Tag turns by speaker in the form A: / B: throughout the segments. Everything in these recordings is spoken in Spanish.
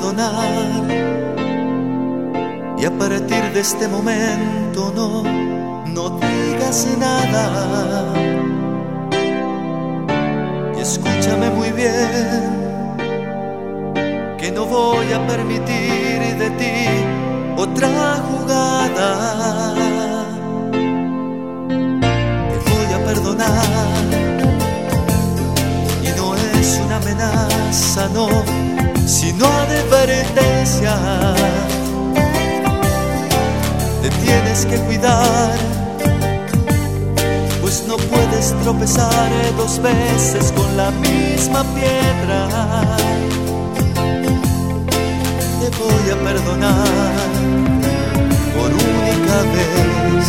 A: perdonar. Y a partir de este momento no digas nada. Y escúchame muy bien, que no voy a permitir de ti otra jugada. Te voy a perdonar, y no es una amenaza, no, sino advertencia. Te tienes que cuidar, pues no puedes tropezar dos veces con la misma piedra. Te voy a perdonar por única vez.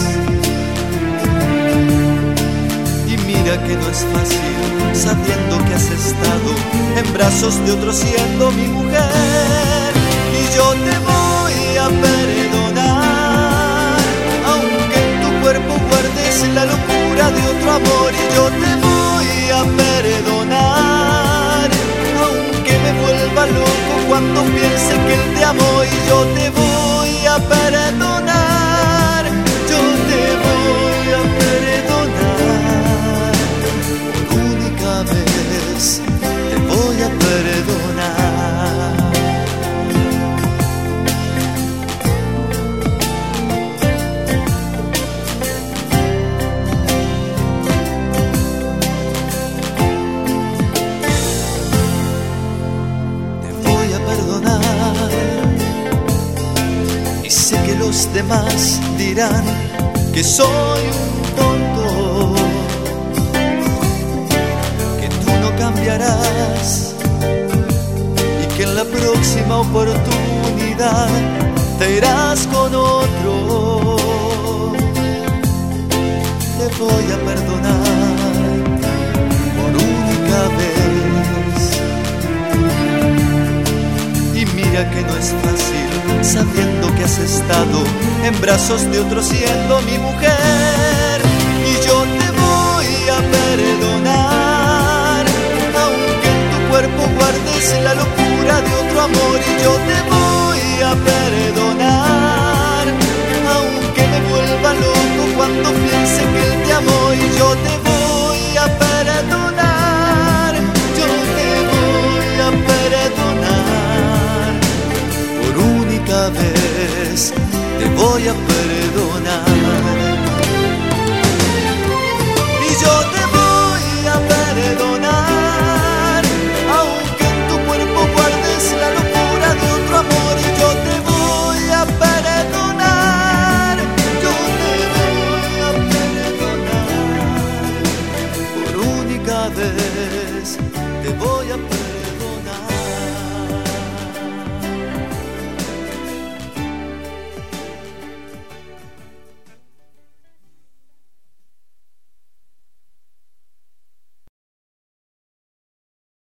A: Y mira que no es fácil, sabiendo que has estado en brazos de otro siendo mi mujer. Y yo te voy a perdonar, aunque en tu cuerpo guardes la locura de otro amor. Y yo te voy a perdonar, aunque me vuelva loco cuando piense que él te amó. Y yo te voy a perdonar, yo te voy a perdonar. Por única vez te voy a perdonar. Sé que los demás dirán que soy un tonto, que tú no cambiarás y que en la próxima oportunidad te irás con otro. Te voy a perdonar por única vez. Y mira que no es fácil, sabiendo que has estado en brazos de otro siendo mi mujer. Y yo te voy a perdonar, aunque en tu cuerpo guardes la locura de otro amor. Y yo te voy a perdonar, aunque me vuelva loco cuando piense que él te amó. Y yo te voy a perdonar, yo te voy a perdonar. Por única vez te voy a perdonar.